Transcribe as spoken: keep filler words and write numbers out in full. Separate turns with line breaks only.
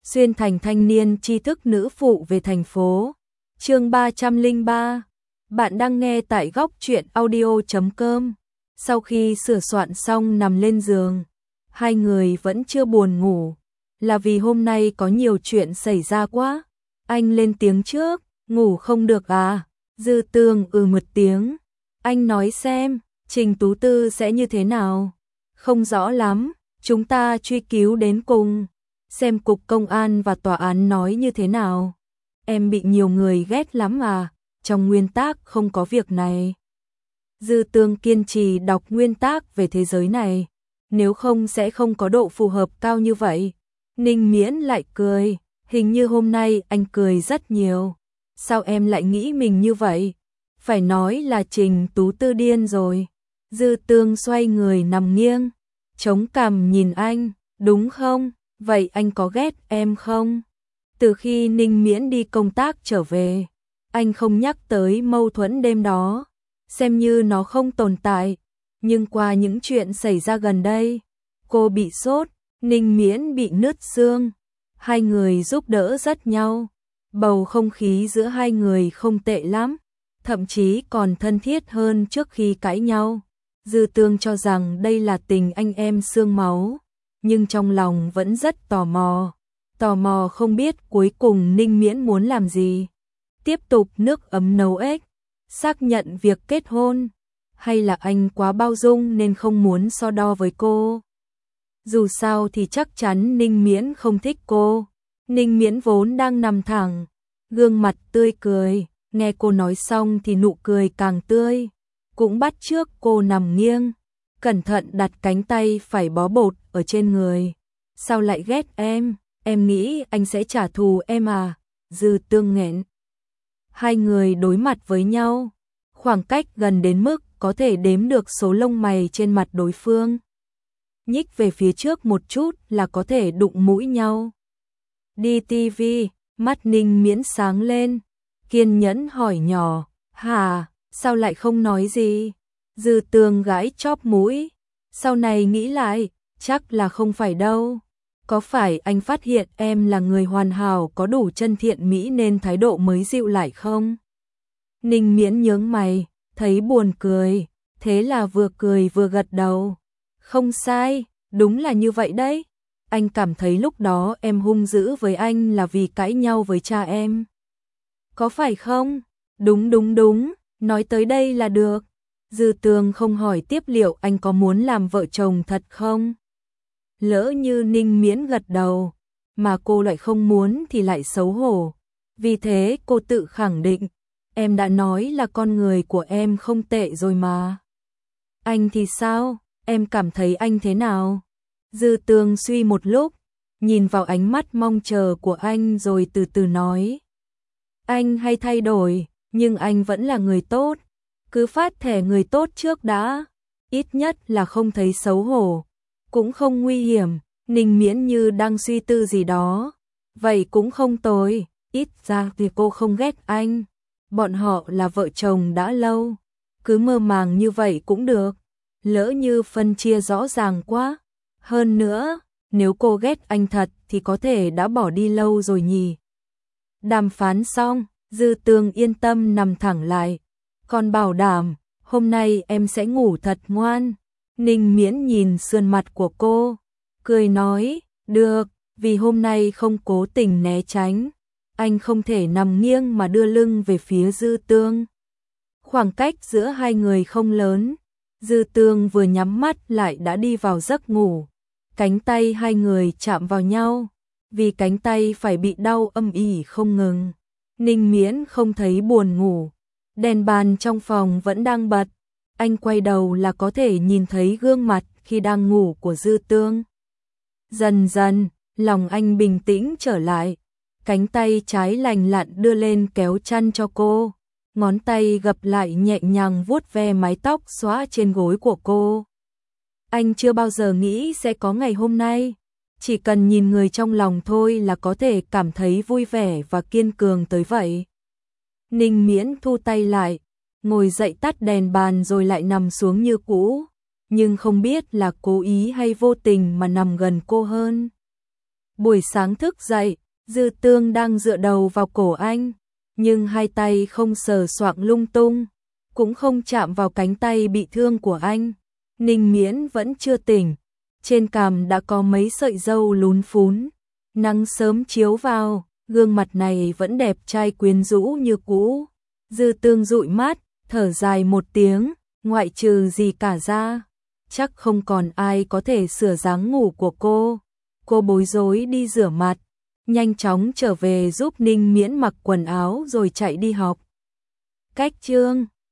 xuyên thành thanh niên tri thức nữ phụ về thành phố. Chương ba trăm lẻ ba. Bạn đang nghe tại góc truyện audio chấm com. Sau khi sửa soạn xong nằm lên giường, hai người vẫn chưa buồn ngủ, là vì hôm nay có nhiều chuyện xảy ra quá. Anh lên tiếng trước, ngủ không được à? Dư Tương ừ một tiếng. Anh nói xem, Trình Tú Tư sẽ như thế nào? Không rõ lắm, chúng ta truy cứu đến cùng, xem cục công an và tòa án nói như thế nào. Em bị nhiều người ghét lắm à, trong nguyên tắc không có việc này. Dư Tương kiên trì đọc nguyên tắc về thế giới này, nếu không sẽ không có độ phù hợp cao như vậy. Ninh Miễn lại cười, hình như hôm nay anh cười rất nhiều. Sao em lại nghĩ mình như vậy? Phải nói là Trình Tú Tư điên rồi. Dư Tương xoay người nằm nghiêng, chống cằm nhìn anh, đúng không? Vậy anh có ghét em không? Từ khi Ninh Miễn đi công tác trở về, anh không nhắc tới mâu thuẫn đêm đó, xem như nó không tồn tại. Nhưng qua những chuyện xảy ra gần đây, cô bị sốt, Ninh Miễn bị nứt xương, hai người giúp đỡ rất nhau. Bầu không khí giữa hai người không tệ lắm, thậm chí còn thân thiết hơn trước khi cãi nhau. Dư Tương cho rằng đây là tình anh em xương máu, nhưng trong lòng vẫn rất tò mò. Tò mò không biết cuối cùng Ninh Miễn muốn làm gì. Tiếp tục nước ấm nấu ếch, xác nhận việc kết hôn, hay là anh quá bao dung nên không muốn so đo với cô. Dù sao thì chắc chắn Ninh Miễn không thích cô. Ninh Miễn vốn đang nằm thẳng, gương mặt tươi cười, nghe cô nói xong thì nụ cười càng tươi, cũng bắt chước cô nằm nghiêng, cẩn thận đặt cánh tay phải bó bột ở trên người. Sao lại ghét em? Em nghĩ anh sẽ trả thù em à? Dư Tương nghẹn. Hai người đối mặt với nhau, khoảng cách gần đến mức có thể đếm được số lông mày trên mặt đối phương. Nhích về phía trước một chút là có thể đụng mũi nhau. Đi ti vi, mắt Ninh Miễn sáng lên, kiên nhẫn hỏi nhỏ, hả, sao lại không nói gì? Dư Tương gãi chóp mũi, sau này nghĩ lại, chắc là không phải đâu. Có phải anh phát hiện em là người hoàn hảo có đủ chân thiện mỹ nên thái độ mới dịu lại không? Ninh Miễn nhướng mày, thấy buồn cười, thế là vừa cười vừa gật đầu. Không sai, đúng là như vậy đấy. Anh cảm thấy lúc đó em hung dữ với anh là vì cãi nhau với cha em. Có phải không? Đúng đúng đúng, nói tới đây là được. Dư Tương không hỏi tiếp liệu anh có muốn làm vợ chồng thật không? Lỡ như Ninh Miễn gật đầu, mà cô lại không muốn thì lại xấu hổ. Vì thế cô tự khẳng định, em đã nói là con người của em không tệ rồi mà. Anh thì sao? Em cảm thấy anh thế nào? Dư Tương suy một lúc, nhìn vào ánh mắt mong chờ của anh rồi từ từ nói. Anh hay thay đổi, nhưng anh vẫn là người tốt. Cứ phát thẻ người tốt trước đã, ít nhất là không thấy xấu hổ, cũng không nguy hiểm. Ninh Miễn như đang suy tư gì đó. Vậy cũng không tồi, ít ra thì cô không ghét anh. Bọn họ là vợ chồng đã lâu, cứ mơ màng như vậy cũng được. Lỡ như phân chia rõ ràng quá. Hơn nữa, nếu cô ghét anh thật thì có thể đã bỏ đi lâu rồi nhỉ. Đàm phán xong, Dư Tương yên tâm nằm thẳng lại. Còn bảo đảm, hôm nay em sẽ ngủ thật ngoan. Ninh Miễn nhìn sườn mặt của cô, cười nói, được, vì hôm nay không cố tình né tránh. Anh không thể nằm nghiêng mà đưa lưng về phía Dư Tương. Khoảng cách giữa hai người không lớn, Dư Tương vừa nhắm mắt lại đã đi vào giấc ngủ. Cánh tay hai người chạm vào nhau, vì cánh tay phải bị đau âm ỉ không ngừng. Ninh Miễn không thấy buồn ngủ, đèn bàn trong phòng vẫn đang bật. Anh quay đầu là có thể nhìn thấy gương mặt khi đang ngủ của Dư Tương. Dần dần, lòng anh bình tĩnh trở lại, cánh tay trái lành lặn đưa lên kéo chăn cho cô, ngón tay gập lại nhẹ nhàng vuốt ve mái tóc xõa trên gối của cô. Anh chưa bao giờ nghĩ sẽ có ngày hôm nay, chỉ cần nhìn người trong lòng thôi là có thể cảm thấy vui vẻ và kiên cường tới vậy. Ninh Miễn thu tay lại, ngồi dậy tắt đèn bàn rồi lại nằm xuống như cũ, nhưng không biết là cố ý hay vô tình mà nằm gần cô hơn. Buổi sáng thức dậy, Dư Tương đang dựa đầu vào cổ anh, nhưng hai tay không sờ soạng lung tung, cũng không chạm vào cánh tay bị thương của anh. Ninh Miễn vẫn chưa tỉnh, trên cằm đã có mấy sợi râu lún phún, nắng sớm chiếu vào, gương mặt này vẫn đẹp trai quyến rũ như cũ. Dư Tương dụi mắt, thở dài một tiếng, ngoại trừ gì cả ra, chắc không còn ai có thể sửa dáng ngủ của cô. Cô bối rối đi rửa mặt, nhanh chóng trở về giúp Ninh Miễn mặc quần áo rồi chạy đi học. Cách chương